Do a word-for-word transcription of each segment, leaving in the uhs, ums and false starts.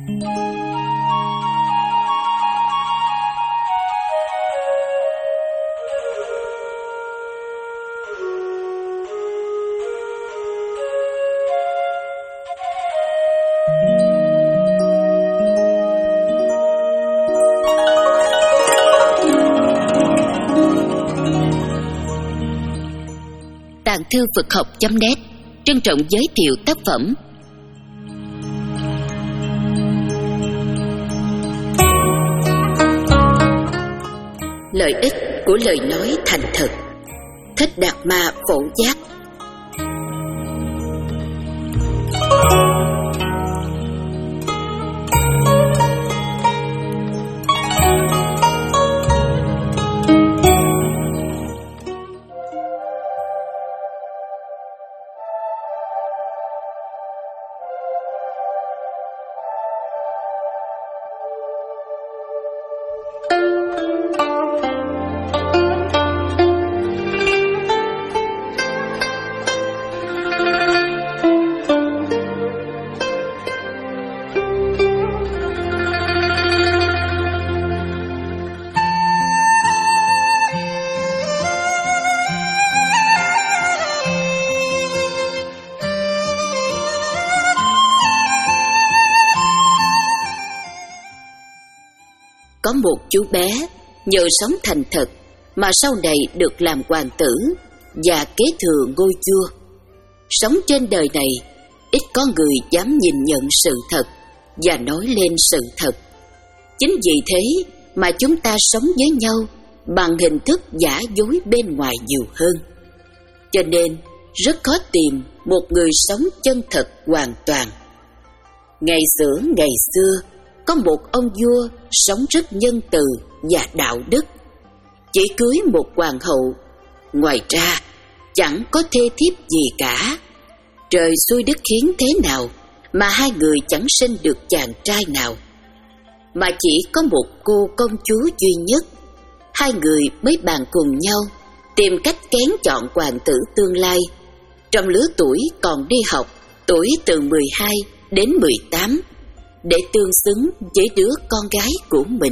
Tàng thư Phật học chấm net trân trọng giới thiệu tác phẩm Lợi ích của lời nói thành thật. Thích Đạt Ma Phổ Giác. Có một chú bé nhờ sống thành thật mà sau này được làm hoàng tử và kế thừa ngôi vua. Sống trên đời này, ít có người dám nhìn nhận sự thật và nói lên sự thật. Chính vì thế mà chúng ta sống với nhau bằng hình thức giả dối bên ngoài nhiều hơn. Cho nên rất khó tìm một người sống chân thật hoàn toàn. Ngày xưa ngày xưa có một ông vua sống rất nhân từ và đạo đức, chỉ cưới một hoàng hậu, ngoài ra chẳng có thê thiếp gì cả. Trời xui đất khiến thế nào mà hai người chẳng sinh được chàng trai nào, mà chỉ có một cô công chúa duy nhất. Hai người mới bàn cùng nhau tìm cách kén chọn hoàng tử tương lai, trong lứa tuổi còn đi học, tuổi từ mười hai đến mười tám, để tương xứng với đứa con gái của mình.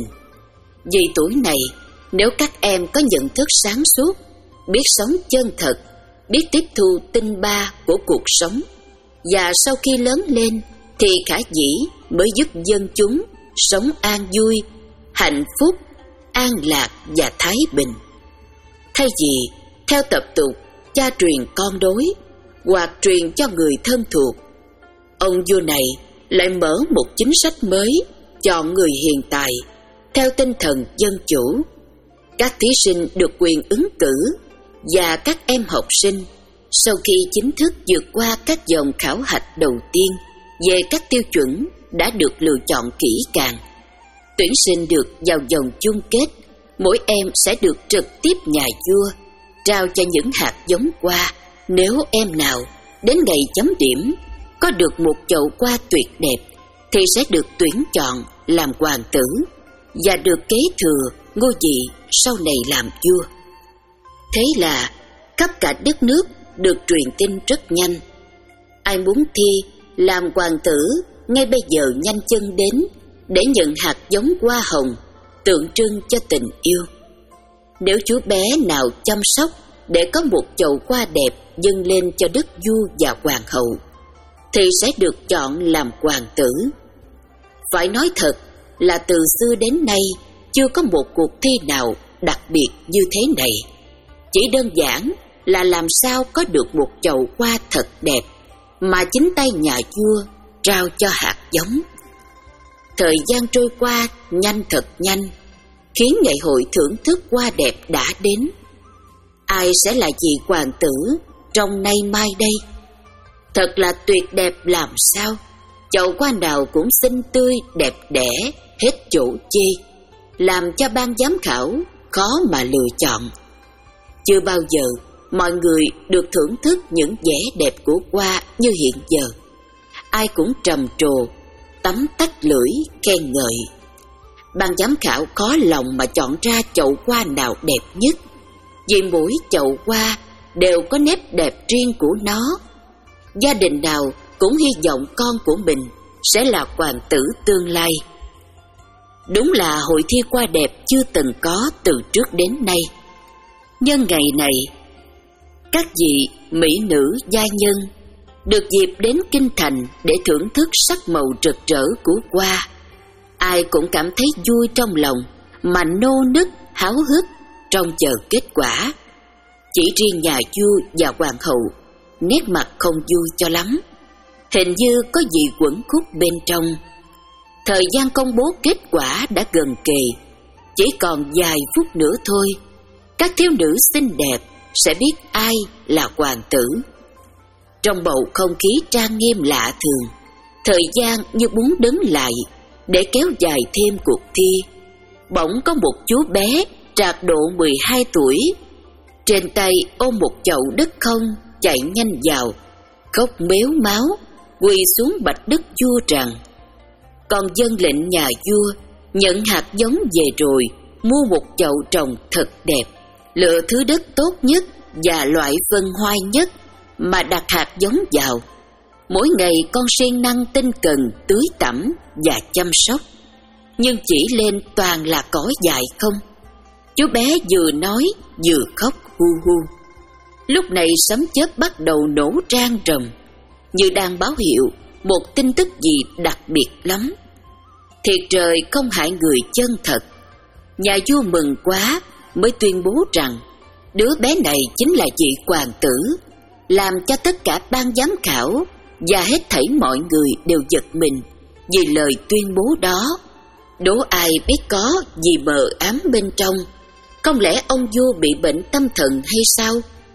Vì tuổi này, nếu các em có nhận thức sáng suốt, biết sống chân thật, biết tiếp thu tinh ba của cuộc sống, và sau khi lớn lên thì khả dĩ mới giúp dân chúng sống an vui, hạnh phúc, an lạc và thái bình. Thay vì theo tập tục cha truyền con đối hoặc truyền cho người thân thuộc, ông vua này lại mở một chính sách mới, chọn người hiện tài theo tinh thần dân chủ. Các thí sinh được quyền ứng cử, và các em học sinh sau khi chính thức vượt qua các vòng khảo hạch đầu tiên về các tiêu chuẩn đã được lựa chọn kỹ càng, tuyển sinh được vào vòng chung kết. Mỗi em sẽ được trực tiếp nhà vua trao cho những hạt giống hoa. Nếu em nào đến ngày chấm điểm có được một chậu hoa tuyệt đẹp thì sẽ được tuyển chọn làm hoàng tử và được kế thừa ngôi vị sau này làm vua. Thế là khắp cả đất nước được truyền tin rất nhanh. Ai muốn thi làm hoàng tử ngay bây giờ nhanh chân đến để nhận hạt giống hoa hồng tượng trưng cho tình yêu. Nếu chú bé nào chăm sóc để có một chậu hoa đẹp dâng lên cho đức vua và hoàng hậu thì sẽ được chọn làm hoàng tử. Phải nói thật là từ xưa đến nay chưa có một cuộc thi nào đặc biệt như thế này. Chỉ đơn giản là làm sao có được một chậu hoa thật đẹp mà chính tay nhà vua trao cho hạt giống. Thời gian trôi qua nhanh thật nhanh, khiến ngày hội thưởng thức hoa đẹp đã đến. Ai sẽ là vị hoàng tử trong nay mai đây? Thật là tuyệt đẹp làm sao. Chậu hoa nào cũng xinh tươi đẹp đẽ hết chỗ chê, làm cho ban giám khảo khó mà lựa chọn. Chưa bao giờ mọi người được thưởng thức những vẻ đẹp của hoa như hiện giờ. Ai cũng trầm trồ, tấm tách lưỡi khen ngợi. Ban giám khảo khó lòng mà chọn ra chậu hoa nào đẹp nhất, vì mỗi chậu hoa đều có nét đẹp riêng của nó. Gia đình nào cũng hy vọng con của mình sẽ là hoàng tử tương lai. Đúng là hội thi hoa đẹp chưa từng có từ trước đến nay. Nhân ngày này, các vị mỹ nữ gia nhân được dịp đến kinh thành để thưởng thức sắc màu rực rỡ của hoa. Ai cũng cảm thấy vui trong lòng mà nô nức háo hức trong chờ kết quả. Chỉ riêng nhà vua và hoàng hậu nét mặt không vui cho lắm, hình như có gì quẩn khúc bên trong. Thời gian công bố kết quả đã gần kề, chỉ còn vài phút nữa thôi, các thiếu nữ xinh đẹp sẽ biết ai là hoàng tử. Trong bầu không khí trang nghiêm lạ thường, thời gian như muốn đứng lại để kéo dài thêm cuộc thi. Bỗng có một chú bé trạc độ mười hai tuổi, trên tay ôm một chậu đất không, chạy nhanh vào, khóc mếu máo, quỳ xuống bạch đất vua rằng: "Con dân lệnh nhà vua nhận hạt giống về rồi, mua một chậu trồng thật đẹp, lựa thứ đất tốt nhất và loại phân hoai nhất mà đặt hạt giống vào. Mỗi ngày con siêng năng tinh cần tưới tẩm và chăm sóc, nhưng chỉ lên toàn là cỏ dại không." Chú bé vừa nói vừa khóc hu hu. Lúc này sấm chớp bắt đầu nổ rang rầm, như đang báo hiệu một tin tức gì đặc biệt lắm. Thiệt trời không hại người chân thật. Nhà vua mừng quá mới tuyên bố rằng đứa bé này chính là vị hoàng tử, làm cho tất cả ban giám khảo và hết thảy mọi người đều giật mình vì lời tuyên bố đó. Đố ai biết có gì mờ ám bên trong? Không lẽ ông vua bị bệnh tâm thần hay sao?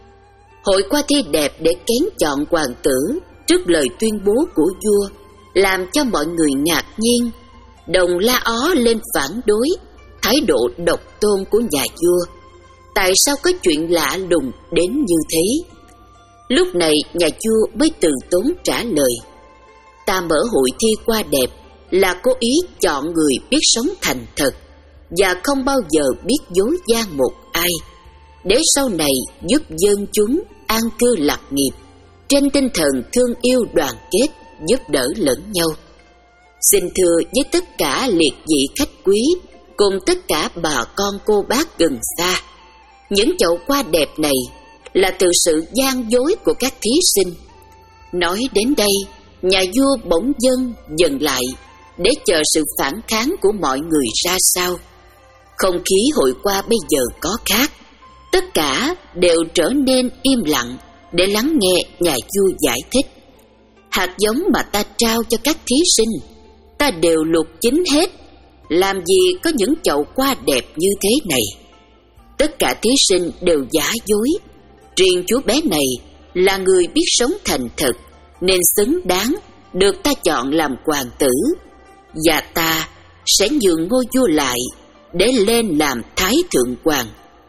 Hội qua thi đẹp để kén chọn hoàng tử trước lời tuyên bố của vua làm cho mọi người ngạc nhiên, đồng la ó lên phản đối thái độ độc tôn của nhà vua. Tại sao có chuyện lạ lùng đến như thế? Lúc này nhà vua mới từ tốn trả lời: "Ta mở hội thi hoa đẹp là cố ý chọn người biết sống thành thật và không bao giờ biết dối gian một ai, để sau này giúp dân chúng an cư lạc nghiệp trên tinh thần thương yêu đoàn kết, giúp đỡ lẫn nhau. Xin thưa với tất cả liệt vị khách quý cùng tất cả bà con cô bác gần xa, những chậu hoa đẹp này là từ sự gian dối của các thí sinh." Nói đến đây, nhà vua bỗng dưng dừng lại để chờ sự phản kháng của mọi người ra sao. Không khí hội qua bây giờ có khác, tất cả đều trở nên im lặng để lắng nghe nhà vua giải thích. "Hạt giống mà ta trao cho các thí sinh, ta đều luộc chín hết, làm gì có những chậu hoa đẹp như thế này. Tất cả thí sinh đều giả dối, riêng chú bé này là người biết sống thành thật nên xứng đáng được ta chọn làm hoàng tử, và ta sẽ nhường ngôi vua lại để lên làm thái thượng hoàng."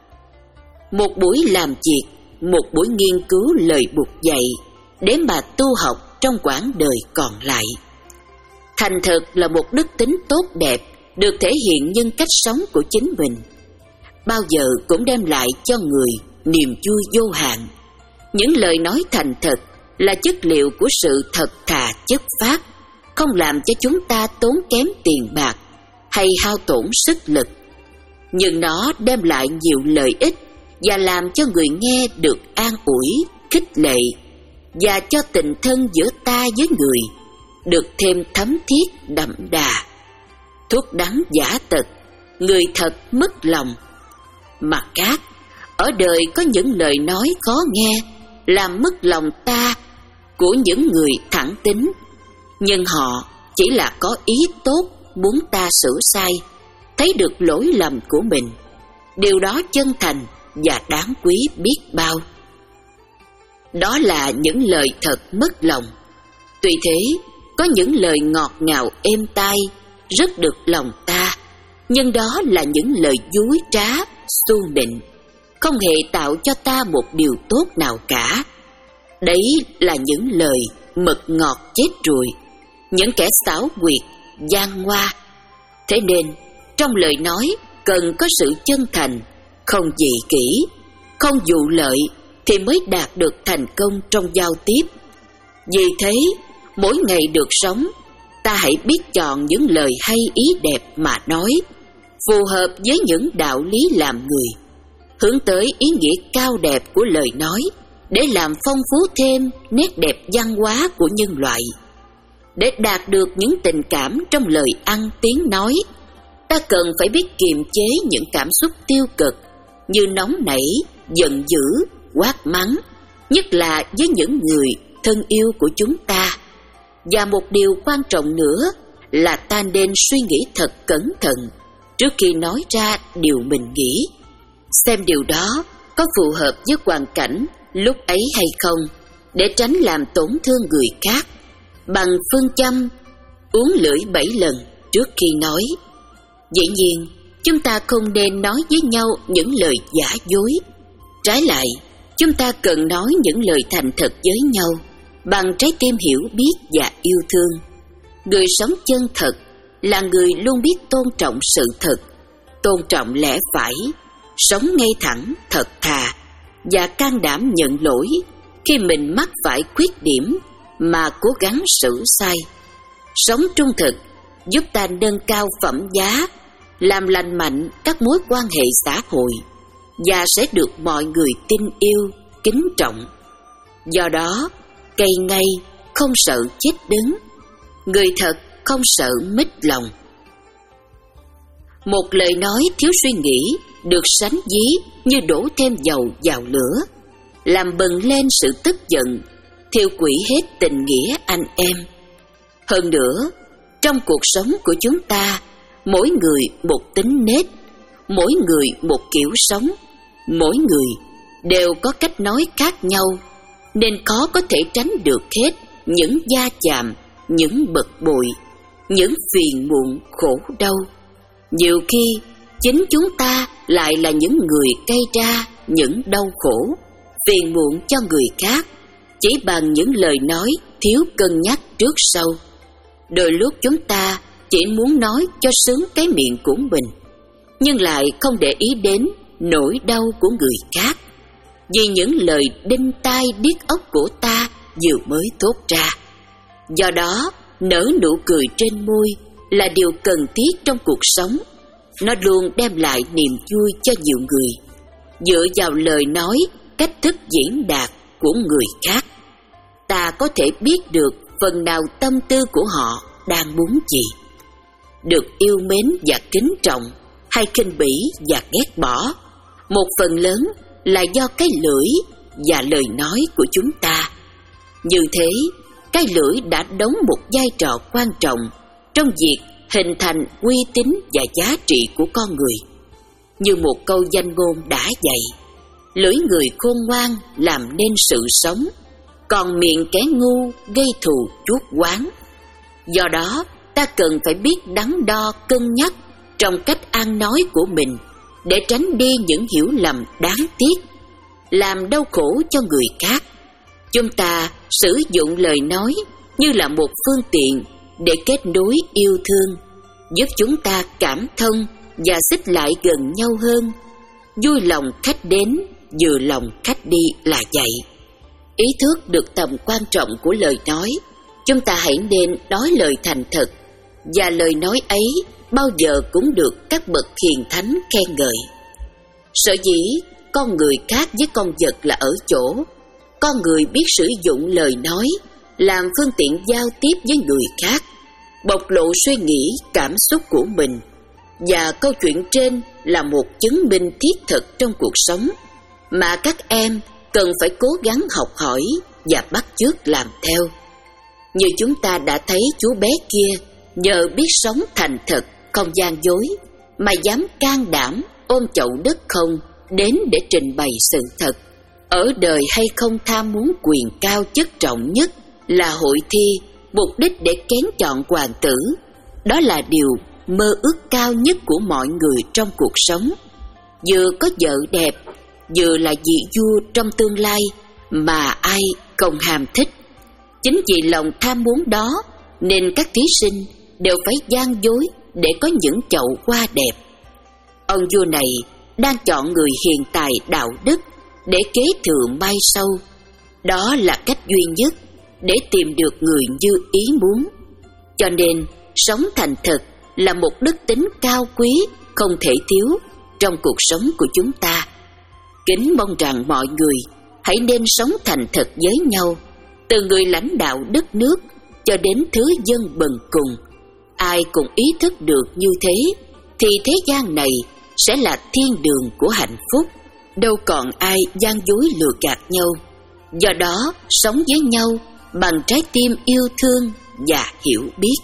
Một buổi làm việc, một buổi nghiên cứu lời buộc dạy để mà tu học trong quãng đời còn lại. Thành thật là một đức tính tốt đẹp được thể hiện nhân cách sống của chính mình, bao giờ cũng đem lại cho người niềm vui vô hạn. Những lời nói thành thật là chất liệu của sự thật thà chất phác, không làm cho chúng ta tốn kém tiền bạc hay hao tổn sức lực, nhưng nó đem lại nhiều lợi ích và làm cho người nghe được an ủi, khích lệ, và cho tình thân giữa ta với người được thêm thấm thiết đậm đà. Thuốc đắng giả tật, người thật mất lòng. Mặt khác, ở đời có những lời nói khó nghe làm mất lòng ta của những người thẳng tính, nhưng họ chỉ là có ý tốt muốn ta sửa sai, thấy được lỗi lầm của mình. Điều đó chân thành và đáng quý biết bao. Đó là những lời thật mất lòng. Tuy thế, có những lời ngọt ngào êm tai rất được lòng ta, nhưng đó là những lời dối trá, xu nịnh, không hề tạo cho ta một điều tốt nào cả. Đấy là những lời mật ngọt chết ruồi, những kẻ xảo quyệt, gian ngoa. Thế nên, trong lời nói cần có sự chân thành, không dị kỷ, không dụ lợi thì mới đạt được thành công trong giao tiếp. Vì thế, mỗi ngày được sống, ta hãy biết chọn những lời hay ý đẹp mà nói, phù hợp với những đạo lý làm người, hướng tới ý nghĩa cao đẹp của lời nói để làm phong phú thêm nét đẹp văn hóa của nhân loại. Để đạt được những tình cảm trong lời ăn tiếng nói, ta cần phải biết kiềm chế những cảm xúc tiêu cực như nóng nảy, giận dữ, quát mắng, nhất là với những người thân yêu của chúng ta. Và một điều quan trọng nữa là ta nên suy nghĩ thật cẩn thận trước khi nói ra điều mình nghĩ, xem điều đó có phù hợp với hoàn cảnh lúc ấy hay không, để tránh làm tổn thương người khác, bằng phương châm uống lưỡi bảy lần trước khi nói. Dĩ nhiên, chúng ta không nên nói với nhau những lời giả dối. Trái lại, chúng ta cần nói những lời thành thật với nhau, bằng trái tim hiểu biết và yêu thương. Người sống chân thật là người luôn biết tôn trọng sự thật, tôn trọng lẽ phải, sống ngay thẳng, thật thà và can đảm nhận lỗi khi mình mắc phải khuyết điểm mà cố gắng sửa sai. Sống trung thực giúp ta nâng cao phẩm giá, làm lành mạnh các mối quan hệ xã hội và sẽ được mọi người tin yêu, kính trọng. Do đó, cây ngay không sợ chết đứng, người thật không sợ mít lòng. Một lời nói thiếu suy nghĩ được sánh ví như đổ thêm dầu vào lửa, làm bừng lên sự tức giận, thiêu quỷ hết tình nghĩa anh em. Hơn nữa, trong cuộc sống của chúng ta, mỗi người một tính nết, mỗi người một kiểu sống, mỗi người đều có cách nói khác nhau, nên khó có thể tránh được hết những va chạm, những bực bội, những phiền muộn khổ đau. Nhiều khi chính chúng ta lại là những người gây ra những đau khổ, phiền muộn cho người khác chỉ bằng những lời nói thiếu cân nhắc trước sau. Đôi lúc chúng ta chỉ muốn nói cho sướng cái miệng của mình, nhưng lại không để ý đến nỗi đau của người khác, vì những lời đinh tai điếc óc của ta vừa mới thốt ra. Do đó, nở nụ cười trên môi là điều cần thiết trong cuộc sống. Nó luôn đem lại niềm vui cho nhiều người, dựa vào lời nói, cách thức diễn đạt của người khác. Ta có thể biết được phần nào tâm tư của họ đang muốn gì. Được yêu mến và kính trọng hay khinh bỉ và ghét bỏ, một phần lớn là do cái lưỡi và lời nói của chúng ta. Như thế, cái lưỡi đã đóng một vai trò quan trọng trong việc hình thành uy tín và giá trị của con người. Như một câu danh ngôn đã dạy, lưỡi người khôn ngoan làm nên sự sống, còn miệng kẻ ngu gây thù chuốc oán. Do đó, ta cần phải biết đắn đo cân nhắc trong cách ăn nói của mình, để tránh đi những hiểu lầm đáng tiếc, làm đau khổ cho người khác. Chúng ta sử dụng lời nói như là một phương tiện để kết nối yêu thương, giúp chúng ta cảm thông và xích lại gần nhau hơn. Vui lòng khách đến, vừa lòng khách đi là vậy. Ý thức được tầm quan trọng của lời nói, chúng ta hãy nên nói lời thành thật, và lời nói ấy bao giờ cũng được các bậc hiền thánh khen ngợi. Sở dĩ con người khác với con vật là ở chỗ, con người biết sử dụng lời nói làm phương tiện giao tiếp với người khác, bộc lộ suy nghĩ, cảm xúc của mình. Và câu chuyện trên là một chứng minh thiết thực trong cuộc sống mà các em cần phải cố gắng học hỏi và bắt chước làm theo. Như chúng ta đã thấy chú bé kia nhờ biết sống thành thật, không gian dối, mà dám can đảm ôm chậu đất không đến để trình bày sự thật. Ở đời hay không tham muốn quyền cao chức trọng nhất là hội thi, mục đích để kén chọn hoàng tử. Đó là điều mơ ước cao nhất của mọi người trong cuộc sống. Vừa có vợ đẹp, vừa là vị vua trong tương lai mà ai không ham thích. Chính vì lòng tham muốn đó nên các thí sinh đều phải gian dối để có những chậu hoa đẹp. Ông vua này đang chọn người hiền tài đạo đức để kế thừa mai sau. Đó là cách duy nhất để tìm được người như ý muốn. Cho nên sống thành thật là một đức tính cao quý không thể thiếu trong cuộc sống của chúng ta. Kính mong rằng mọi người hãy nên sống thành thật với nhau, từ người lãnh đạo đất nước cho đến thứ dân bần cùng. Ai cũng ý thức được như thế thì thế gian này sẽ là thiên đường của hạnh phúc, đâu còn ai gian dối lừa gạt nhau. Do đó, sống với nhau bằng trái tim yêu thương và hiểu biết.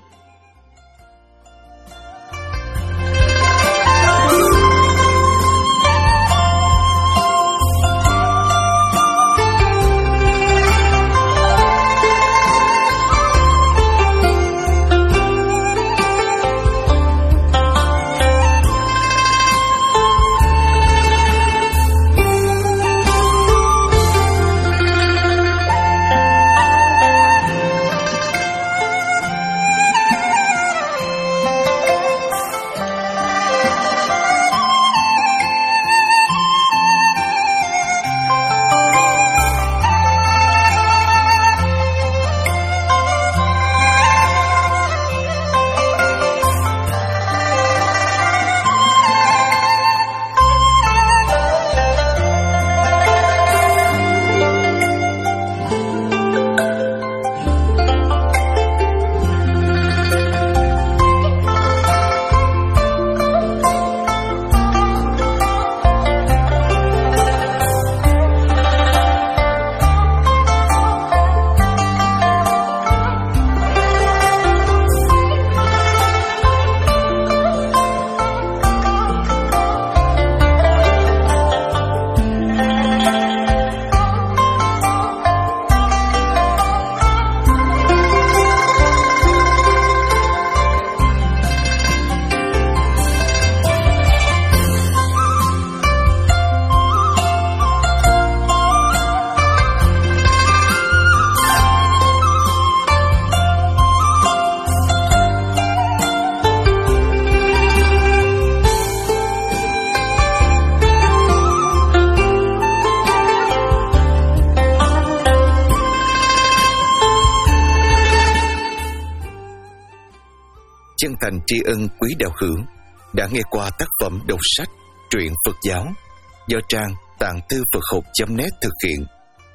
Chân thành tri ân quý đạo hữu đã nghe qua tác phẩm đọc sách truyện Phật giáo do trang tạng thư Phật học chấm net thực hiện.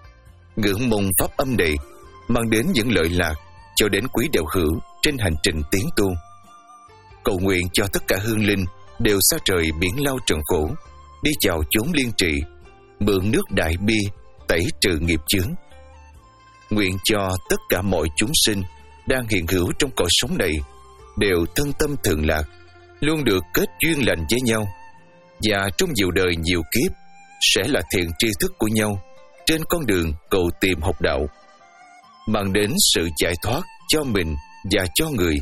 Ngưỡng mong pháp âm này mang đến những lợi lạc cho đến quý đạo hữu trên hành trình tiến tu. Cầu nguyện cho tất cả hương linh đều xa trời biển lao trần khổ, đi chào chốn liên trị, mượn nước đại bi tẩy trừ nghiệp chướng. Nguyện cho tất cả mọi chúng sinh đang hiện hữu trong cõi sống này đều thân tâm thường lạc, luôn được kết duyên lành với nhau, và trong nhiều đời nhiều kiếp sẽ là thiện tri thức của nhau trên con đường cầu tìm học đạo, mang đến sự giải thoát cho mình và cho người.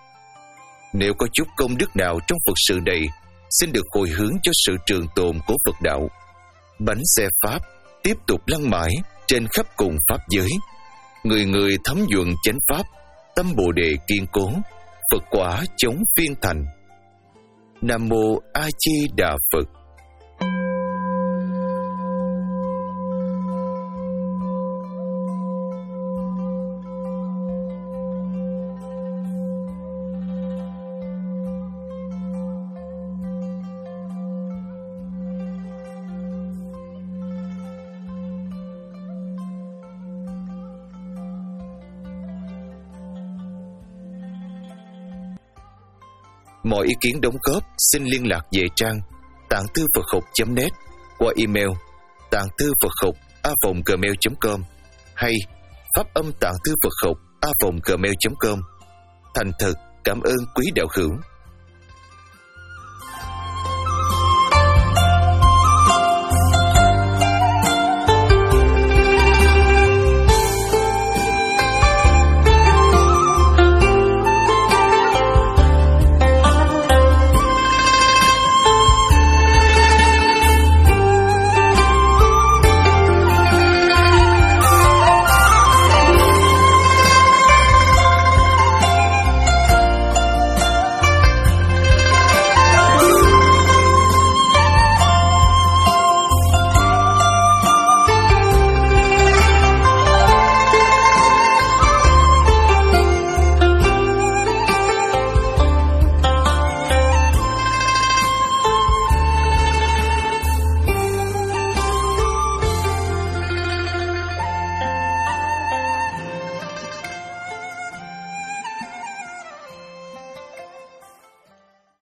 Nếu có chút công đức nào trong Phật sự này, xin được hồi hướng cho sự trường tồn của Phật đạo. Bánh xe Pháp tiếp tục lăn mãi trên khắp cùng Pháp giới, người người thấm nhuận chánh Pháp, tâm Bồ Đề kiên cố, Phật quả chống phiên thành. Nam Mô A Di Đà Phật. Mọi ý kiến đóng góp xin liên lạc về trang tạng thư Phật học chấm net qua email tạng thư Phật học a vòng gmail chấm com hay pháp âm tạng thư Phật học a vòng gmail chấm com. Thành thật cảm ơn quý đạo hữu.